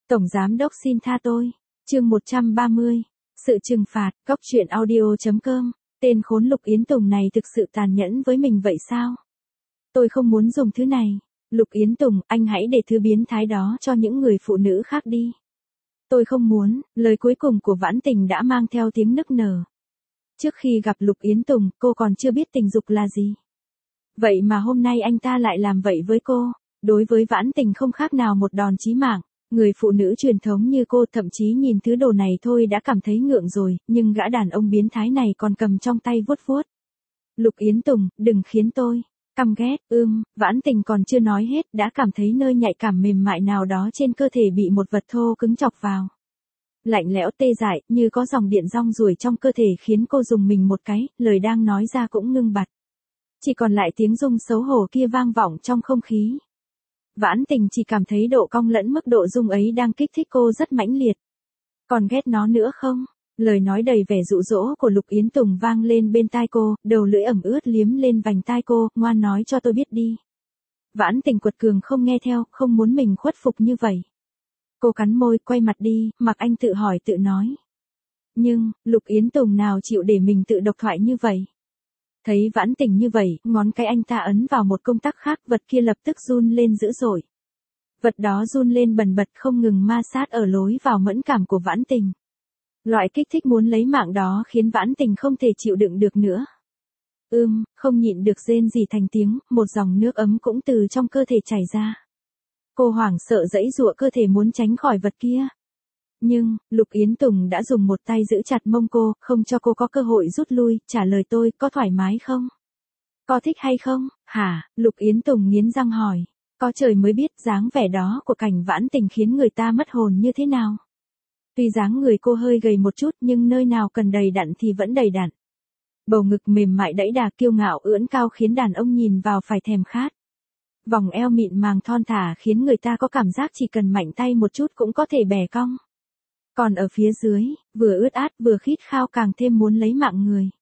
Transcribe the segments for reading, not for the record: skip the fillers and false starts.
Tổng giám đốc xin tha tôi. Chương 130. Sự trừng phạt. Cóc truyện audio.com. Tên khốn Lục Yến Tùng này thực sự tàn nhẫn với mình vậy sao? Tôi không muốn dùng thứ này. Lục Yến Tùng, anh hãy để thứ biến thái đó cho những người phụ nữ khác đi. Tôi không muốn. Lời cuối cùng của Vãn Tình đã mang theo tiếng nức nở. Trước khi gặp Lục Yến Tùng, cô còn chưa biết tình dục là gì. Vậy mà hôm nay anh ta lại làm vậy với cô. Đối với Vãn Tình không khác nào một đòn chí mạng. Người phụ nữ truyền thống như cô thậm chí nhìn thứ đồ này thôi đã cảm thấy ngượng rồi, nhưng gã đàn ông biến thái này còn cầm trong tay vuốt vuốt. Lục Yến Tùng, đừng khiến tôi căm ghét. Vãn Tình còn chưa nói hết đã cảm thấy nơi nhạy cảm mềm mại nào đó trên cơ thể bị một vật thô cứng chọc vào. Lạnh lẽo tê dại, như có dòng điện rong ruổi trong cơ thể khiến cô rùng mình một cái, lời đang nói ra cũng ngưng bặt. Chỉ còn lại tiếng rung xấu hổ kia vang vọng trong không khí. Vãn Tình chỉ cảm thấy độ cong lẫn mức độ rung ấy đang kích thích cô rất mãnh liệt. Còn ghét nó nữa không? Lời nói đầy vẻ dụ dỗ của Lục Yến Tùng vang lên bên tai cô, đầu lưỡi ẩm ướt liếm lên vành tai cô, ngoan nói cho tôi biết đi. Vãn Tình quật cường không nghe theo, không muốn mình khuất phục như vậy. Cô cắn môi, quay mặt đi, mặc anh tự hỏi tự nói. Nhưng, Lục Yến Tùng nào chịu để mình tự độc thoại như vậy? Thấy Vãn Tình như vậy, ngón cái anh ta ấn vào một công tắc khác, vật kia lập tức run lên dữ dội. Vật đó run lên bần bật không ngừng ma sát ở lối vào mẫn cảm của Vãn Tình. Loại kích thích muốn lấy mạng đó khiến Vãn Tình không thể chịu đựng được nữa. Không nhịn được rên rỉ thành tiếng, một dòng nước ấm cũng từ trong cơ thể chảy ra. Cô hoảng sợ giãy giụa cơ thể muốn tránh khỏi vật kia. Nhưng, Lục Yến Tùng đã dùng một tay giữ chặt mông cô, không cho cô có cơ hội rút lui, trả lời tôi, có thoải mái không? Có thích hay không? Hả? Lục Yến Tùng nghiến răng hỏi. Có trời mới biết dáng vẻ đó của cảnh Vãn Tình khiến người ta mất hồn như thế nào. Tuy dáng người cô hơi gầy một chút nhưng nơi nào cần đầy đặn thì vẫn đầy đặn. Bầu ngực mềm mại đẫy đà kiêu ngạo ưỡn cao khiến đàn ông nhìn vào phải thèm khát. Vòng eo mịn màng thon thả khiến người ta có cảm giác chỉ cần mạnh tay một chút cũng có thể bẻ cong. Còn ở phía dưới, vừa ướt át vừa khít khao càng thêm muốn lấy mạng người.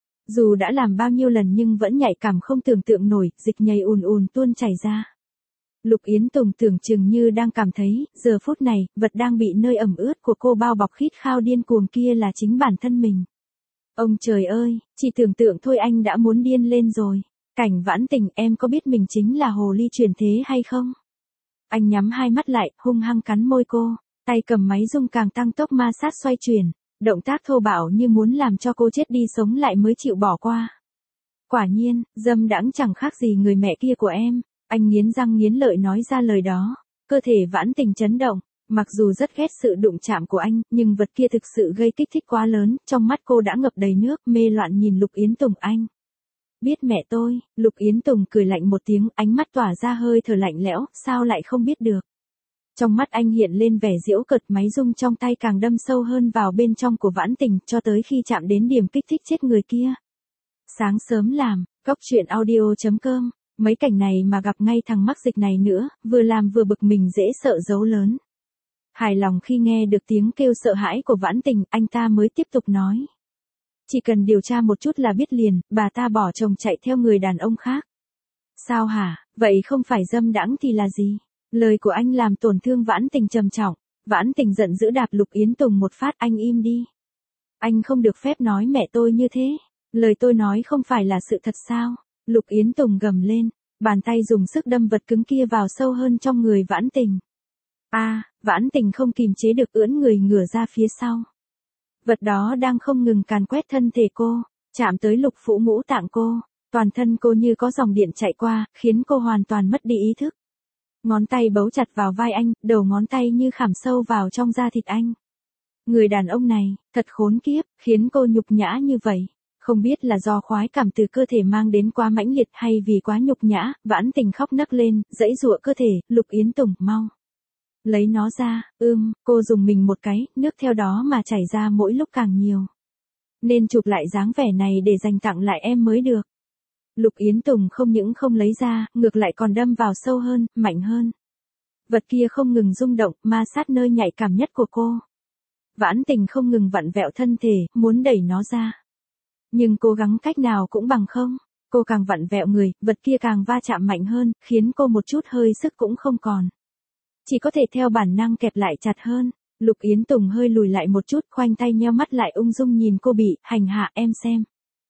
Dù đã làm bao nhiêu lần nhưng vẫn nhạy cảm không tưởng tượng nổi, dịch nhầy ùn ùn tuôn chảy ra. Lục Yến Tùng tưởng chừng như đang cảm thấy, giờ phút này, vật đang bị nơi ẩm ướt của cô bao bọc khít khao điên cuồng kia là chính bản thân mình. Ông trời ơi, chỉ tưởng tượng thôi anh đã muốn điên lên rồi. Cảnh Vãn Tình, em có biết mình chính là hồ ly chuyển thế hay không? Anh nhắm hai mắt lại, hung hăng cắn môi cô, tay cầm máy rung càng tăng tốc ma sát xoay chuyển, động tác thô bạo như muốn làm cho cô chết đi sống lại mới chịu bỏ qua. Quả nhiên, dâm đãng chẳng khác gì người mẹ kia của em. Anh nghiến răng nghiến lợi nói ra lời đó, cơ thể Vãn Tình chấn động, mặc dù rất ghét sự đụng chạm của anh, nhưng vật kia thực sự gây kích thích quá lớn, trong mắt cô đã ngập đầy nước, mê loạn nhìn Lục Yến Tùng. Anh biết mẹ tôi? Lục Yến Tùng cười lạnh một tiếng, ánh mắt tỏa ra hơi thở lạnh lẽo, sao lại không biết được. Trong mắt anh hiện lên vẻ giễu cợt, máy rung trong tay càng đâm sâu hơn vào bên trong của Vãn Tình, cho tới khi chạm đến điểm kích thích chết người kia. Sáng sớm làm, cóc truyện audio.com. Mấy cảnh này mà gặp ngay thằng mắc dịch này nữa, vừa làm vừa bực mình dễ sợ dấu lớn. Hài lòng khi nghe được tiếng kêu sợ hãi của Vãn Tình, anh ta mới tiếp tục nói. Chỉ cần điều tra một chút là biết liền, bà ta bỏ chồng chạy theo người đàn ông khác. Sao hả, vậy không phải dâm đãng thì là gì? Lời của anh làm tổn thương Vãn Tình trầm trọng. Vãn Tình giận dữ đạp Lục Yến Tùng một phát, anh im đi. Anh không được phép nói mẹ tôi như thế. Lời tôi nói không phải là sự thật sao? Lục Yến Tùng gầm lên, bàn tay dùng sức đâm vật cứng kia vào sâu hơn trong người Vãn Tình. Vãn Tình không kìm chế được ưỡn người ngửa ra phía sau. Vật đó đang không ngừng càn quét thân thể cô, chạm tới lục phủ ngũ tạng cô, toàn thân cô như có dòng điện chạy qua, khiến cô hoàn toàn mất đi ý thức. Ngón tay bấu chặt vào vai anh, đầu ngón tay như khảm sâu vào trong da thịt anh. Người đàn ông này, thật khốn kiếp, khiến cô nhục nhã như vậy. Không biết là do khoái cảm từ cơ thể mang đến quá mãnh liệt hay vì quá nhục nhã, Vãn Tình khóc nấc lên, giãy giụa cơ thể, Lục Yến Tùng, mau lấy nó ra. Cô dùng mình một cái, nước theo đó mà chảy ra mỗi lúc càng nhiều. Nên chụp lại dáng vẻ này để dành tặng lại em mới được. Lục Yến Tùng không những không lấy ra, ngược lại còn đâm vào sâu hơn, mạnh hơn. Vật kia không ngừng rung động, ma sát nơi nhạy cảm nhất của cô. Vãn Tình không ngừng vặn vẹo thân thể, muốn đẩy nó ra. Nhưng cố gắng cách nào cũng bằng không. Cô càng vặn vẹo người, vật kia càng va chạm mạnh hơn, khiến cô một chút hơi sức cũng không còn. chỉ có thể theo bản năng kẹp lại chặt hơn. Lục Yến Tùng hơi lùi lại một chút, khoanh tay nheo mắt lại ung dung nhìn cô bị hành hạ. Em xem.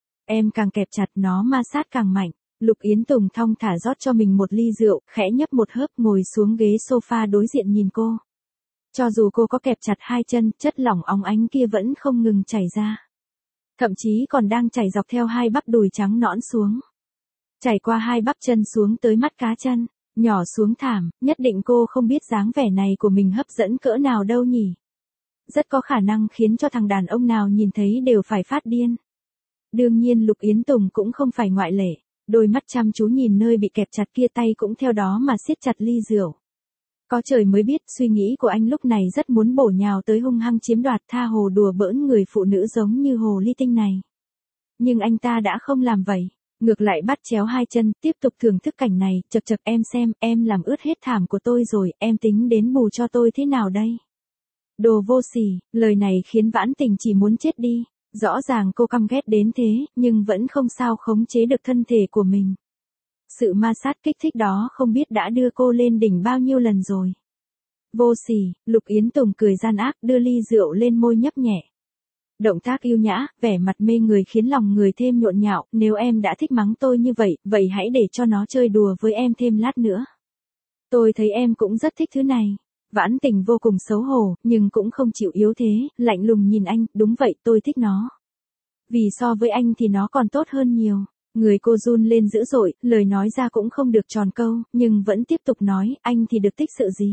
Em càng kẹp chặt nó ma sát càng mạnh. Lục Yến Tùng thong thả rót cho mình một ly rượu, khẽ nhấp một hớp ngồi xuống ghế sofa đối diện nhìn cô. Cho dù cô có kẹp chặt hai chân, chất lỏng óng ánh kia vẫn không ngừng chảy ra. Thậm chí còn đang chảy dọc theo hai bắp đùi trắng nõn xuống. Chảy qua hai bắp chân xuống tới mắt cá chân, nhỏ xuống thảm, nhất định cô không biết dáng vẻ này của mình hấp dẫn cỡ nào đâu nhỉ. Rất có khả năng khiến cho thằng đàn ông nào nhìn thấy đều phải phát điên. Đương nhiên Lục Yến Tùng cũng không phải ngoại lệ, đôi mắt chăm chú nhìn nơi bị kẹp chặt kia, tay cũng theo đó mà siết chặt ly rượu. Có trời mới biết suy nghĩ của anh lúc này rất muốn bổ nhào tới hung hăng chiếm đoạt tha hồ đùa bỡn người phụ nữ giống như hồ ly tinh này. Nhưng anh ta đã không làm vậy, ngược lại bắt chéo hai chân, tiếp tục thưởng thức cảnh này. Chật chật, em xem, em làm ướt hết thảm của tôi rồi, em tính đến bù cho tôi thế nào đây? Đồ vô sỉ, lời này khiến Vãn Tình chỉ muốn chết đi. Rõ ràng cô căm ghét đến thế, nhưng vẫn không sao khống chế được thân thể của mình. Sự ma sát kích thích đó không biết đã đưa cô lên đỉnh bao nhiêu lần rồi. Vô sỉ, Lục Yến Tùng cười gian ác đưa ly rượu lên môi nhấp nhẹ. Động tác yêu nhã, vẻ mặt mê người khiến lòng người thêm nhộn nhạo. Nếu em đã thích mắng tôi như vậy, vậy hãy để cho nó chơi đùa với em thêm lát nữa. Tôi thấy em cũng rất thích thứ này. Vãn Tình vô cùng xấu hổ, nhưng cũng không chịu yếu thế, lạnh lùng nhìn anh. Đúng vậy, tôi thích nó. Vì so với anh thì nó còn tốt hơn nhiều. Người cô run lên dữ dội, lời nói ra cũng không được tròn câu, nhưng vẫn tiếp tục nói. Anh thì được thích sự gì?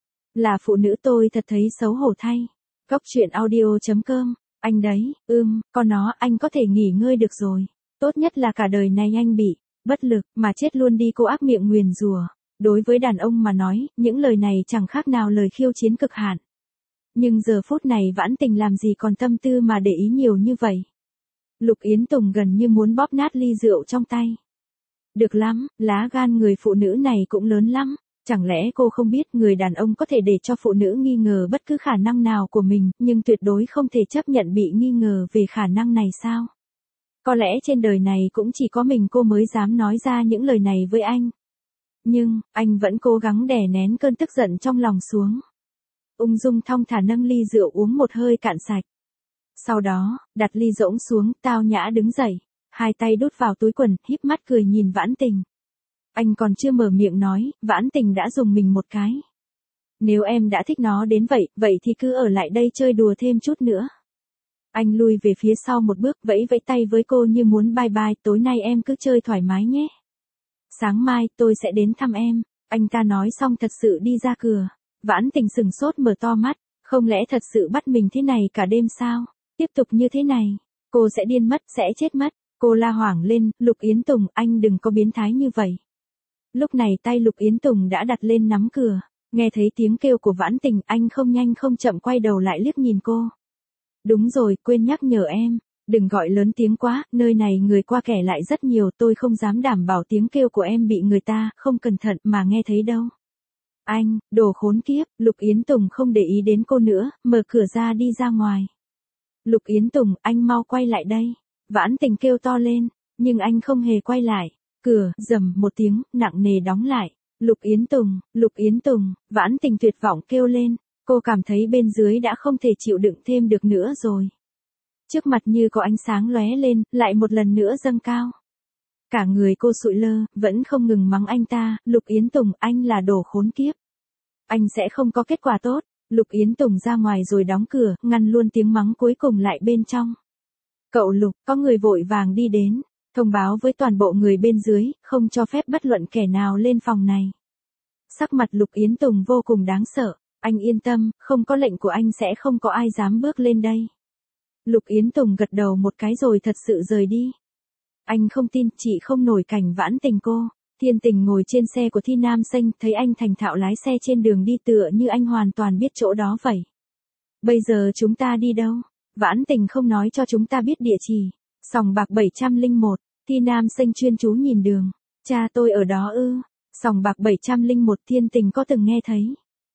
Là phụ nữ tôi thật thấy xấu hổ thay. Góc truyện audio.com. Anh đấy, con nó, anh có thể nghỉ ngơi được rồi. Tốt nhất là cả đời này anh bị bất lực mà chết luôn đi. Cô ác miệng nguyền rủa. Đối với đàn ông mà nói, những lời này chẳng khác nào lời khiêu chiến cực hạn. Nhưng giờ phút này Vãn Tình làm gì còn tâm tư mà để ý nhiều như vậy. Lục Yến Tùng gần như muốn bóp nát ly rượu trong tay. Được lắm, lá gan người phụ nữ này cũng lớn lắm. Chẳng lẽ cô không biết người đàn ông có thể để cho phụ nữ nghi ngờ bất cứ khả năng nào của mình, nhưng tuyệt đối không thể chấp nhận bị nghi ngờ về khả năng này sao? Có lẽ trên đời này cũng chỉ có mình cô mới dám nói ra những lời này với anh. Nhưng, anh vẫn cố gắng đè nén cơn tức giận trong lòng xuống. Ung dung thong thả nâng ly rượu uống một hơi cạn sạch. Sau đó, đặt ly rỗng xuống, tao nhã đứng dậy. Hai tay đút vào túi quần, híp mắt cười nhìn Vãn Tình. Anh còn chưa mở miệng nói, Vãn Tình đã dùng mình một cái. Nếu em đã thích nó đến vậy, vậy thì cứ ở lại đây chơi đùa thêm chút nữa. Anh lui về phía sau một bước, vẫy vẫy tay với cô như muốn bye bye, tối nay em cứ chơi thoải mái nhé. Sáng mai, tôi sẽ đến thăm em. Anh ta nói xong thật sự đi ra cửa. Vãn Tình sừng sốt mở to mắt, không lẽ thật sự bắt mình thế này cả đêm sao? Tiếp tục như thế này, cô sẽ điên mất, sẽ chết mất. Cô la hoảng lên, Lục Yến Tùng, anh đừng có biến thái như vậy. Lúc này tay Lục Yến Tùng đã đặt lên nắm cửa. Nghe thấy tiếng kêu của Vãn Tình, anh không nhanh không chậm quay đầu lại liếc nhìn cô. Đúng rồi, quên nhắc nhở em. Đừng gọi lớn tiếng quá, nơi này người qua kẻ lại rất nhiều, tôi không dám đảm bảo tiếng kêu của em bị người ta không cẩn thận mà nghe thấy đâu. Anh, đồ khốn kiếp. Lục Yến Tùng không để ý đến cô nữa, mở cửa ra đi ra ngoài. Lục Yến Tùng, anh mau quay lại đây. Vãn Tình kêu to lên, nhưng anh không hề quay lại. Cửa, rầm một tiếng, nặng nề đóng lại. Lục Yến Tùng, Vãn Tình tuyệt vọng kêu lên. Cô cảm thấy bên dưới đã không thể chịu đựng thêm được nữa rồi. Trước mặt như có ánh sáng lóe lên, lại một lần nữa dâng cao. Cả người cô sụi lơ, vẫn không ngừng mắng anh ta. Lục Yến Tùng, anh là đồ khốn kiếp. Anh sẽ không có kết quả tốt. Lục Yến Tùng ra ngoài rồi đóng cửa, ngăn luôn tiếng mắng cuối cùng lại bên trong. Cậu Lục, có người vội vàng đi đến, thông báo với toàn bộ người bên dưới, không cho phép bất luận kẻ nào lên phòng này. Sắc mặt Lục Yến Tùng vô cùng đáng sợ. Anh yên tâm, không có lệnh của anh sẽ không có ai dám bước lên đây. Lục Yến Tùng gật đầu một cái rồi thật sự rời đi. Anh không tin, chị không nổi cảnh Vãn Tình cô. Thiên Tình ngồi trên xe của Thi Nam Xanh, thấy anh thành thạo lái xe trên đường đi tựa như anh hoàn toàn biết chỗ đó vậy. Bây giờ chúng ta đi đâu? Vãn Tình không nói cho chúng ta biết địa chỉ. Sòng bạc 701, Thi Nam Xanh chuyên chú nhìn đường. Cha tôi ở đó ư? Sòng bạc 701 Thiên Tình có từng nghe thấy.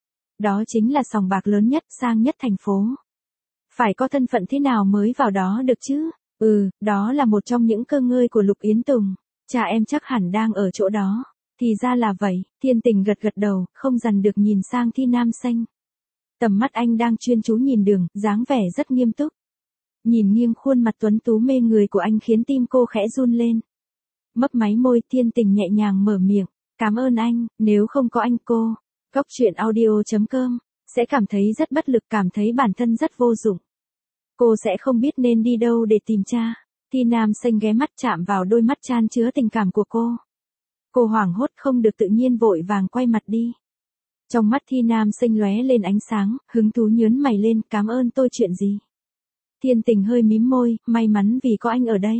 Đó chính là sòng bạc lớn nhất, sang nhất thành phố. Phải có thân phận thế nào mới vào đó được chứ? Đó là một trong những cơ ngơi của Lục Yến Tùng. Cha em chắc hẳn đang ở chỗ đó. Thì ra là vậy, Thiên Tình gật gật đầu, không dằn được nhìn sang Thi Nam Xanh. Tầm mắt anh đang chuyên chú nhìn đường, dáng vẻ rất nghiêm túc. Nhìn nghiêng khuôn mặt tuấn tú mê người của anh khiến tim cô khẽ run lên. Mấp máy môi, Thiên Tình nhẹ nhàng mở miệng. Cảm ơn anh, nếu không có anh cô, Cốc Truyện Audio.com, sẽ cảm thấy rất bất lực, cảm thấy bản thân rất vô dụng. Cô sẽ không biết nên đi đâu để tìm cha. Thi Nam Xanh ghé mắt chạm vào đôi mắt chan chứa tình cảm của cô. Cô hoảng hốt không được tự nhiên vội vàng quay mặt đi. Trong mắt Thi Nam Xanh lóe lên ánh sáng, hứng thú nhướng mày lên, cảm ơn tôi chuyện gì? Thiên Tình hơi mím môi, may mắn vì có anh ở đây.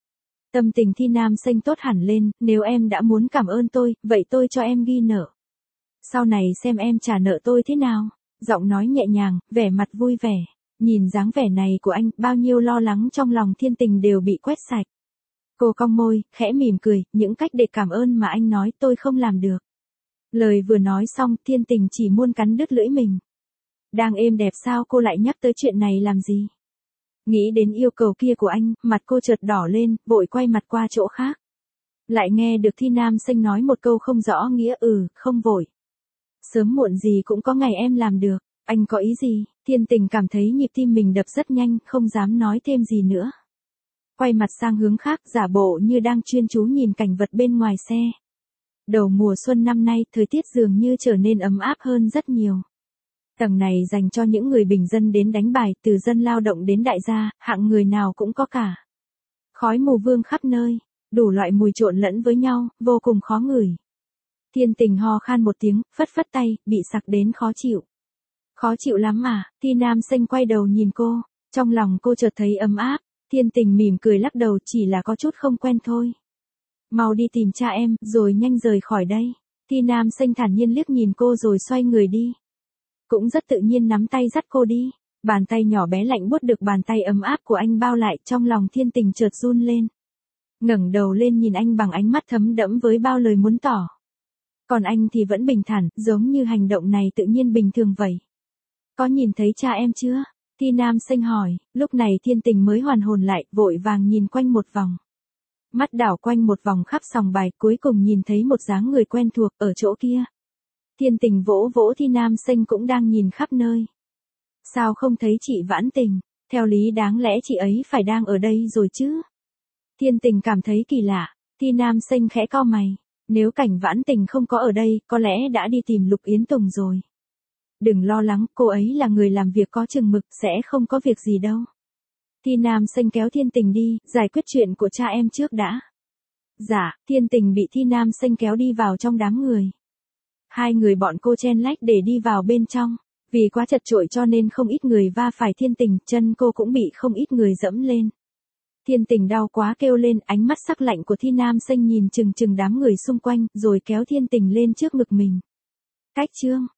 Tâm tình Thi Nam Xanh tốt hẳn lên, nếu em đã muốn cảm ơn tôi, vậy tôi cho em ghi nợ. Sau này xem em trả nợ tôi thế nào. Giọng nói nhẹ nhàng, vẻ mặt vui vẻ. Nhìn dáng vẻ này của anh, bao nhiêu lo lắng trong lòng Thiên Tình đều bị quét sạch. Cô cong môi, khẽ mỉm cười, những cách để cảm ơn mà anh nói tôi không làm được. Lời vừa nói xong, Thiên Tình chỉ muốn cắn đứt lưỡi mình. Đang êm đẹp sao cô lại nhắc tới chuyện này làm gì? Nghĩ đến yêu cầu kia của anh, mặt cô chợt đỏ lên, vội quay mặt qua chỗ khác. Lại nghe được Thi Nam Xanh nói một câu không rõ nghĩa, không vội. Sớm muộn gì cũng có ngày em làm được. Anh có ý gì? Thiên Tình cảm thấy nhịp tim mình đập rất nhanh, không dám nói thêm gì nữa. Quay mặt sang hướng khác, giả bộ như đang chuyên chú nhìn cảnh vật bên ngoài xe. Đầu mùa xuân năm nay, thời tiết dường như trở nên ấm áp hơn rất nhiều. Tầng này dành cho những người bình dân đến đánh bài, từ dân lao động đến đại gia, hạng người nào cũng có cả. Khói mù vương khắp nơi, đủ loại mùi trộn lẫn với nhau, vô cùng khó ngửi. Thiên Tình ho khan một tiếng, phất phất tay, bị sặc đến khó chịu. Khó chịu lắm à? Thi Nam Xanh quay đầu nhìn cô, trong lòng cô chợt thấy ấm áp. Thiên Tình mỉm cười lắc đầu, chỉ là có chút không quen thôi. Mau đi tìm cha em, rồi nhanh rời khỏi đây. Thi Nam Xanh thản nhiên liếc nhìn cô rồi xoay người đi. Cũng rất tự nhiên nắm tay dắt cô đi. Bàn tay nhỏ bé lạnh buốt được bàn tay ấm áp của anh bao lại, trong lòng Thiên Tình chợt run lên. Ngẩng đầu lên nhìn anh bằng ánh mắt thấm đẫm với bao lời muốn tỏ. Còn anh thì vẫn bình thản, giống như hành động này tự nhiên bình thường vậy. Có nhìn thấy cha em chưa? Thi Nam Xanh hỏi, lúc này Thiên Tình mới hoàn hồn lại, vội vàng nhìn quanh một vòng. Mắt đảo quanh một vòng khắp sòng bài, cuối cùng nhìn thấy một dáng người quen thuộc, ở chỗ kia. Thiên Tình vỗ vỗ Thi Nam Xanh cũng đang nhìn khắp nơi. Sao không thấy chị Vãn Tình? Theo lý đáng lẽ chị ấy phải đang ở đây rồi chứ? Thiên Tình cảm thấy kỳ lạ, Thi Nam Xanh khẽ cau mày. Nếu Cảnh Vãn Tình không có ở đây, có lẽ đã đi tìm Lục Yến Tùng rồi. Đừng lo lắng, cô ấy là người làm việc có chừng mực, sẽ không có việc gì đâu. Thi Nam Xanh kéo Thiên Tình đi, giải quyết chuyện của cha em trước đã. Dạ, Thiên Tình bị Thi Nam Xanh kéo đi vào trong đám người. Hai người bọn cô chen lách để đi vào bên trong. Vì quá chật chội cho nên không ít người va phải Thiên Tình, chân cô cũng bị không ít người dẫm lên. Thiên Tình đau quá kêu lên, ánh mắt sắc lạnh của Thi Nam Xanh nhìn chừng chừng đám người xung quanh, rồi kéo Thiên Tình lên trước ngực mình. Cách chương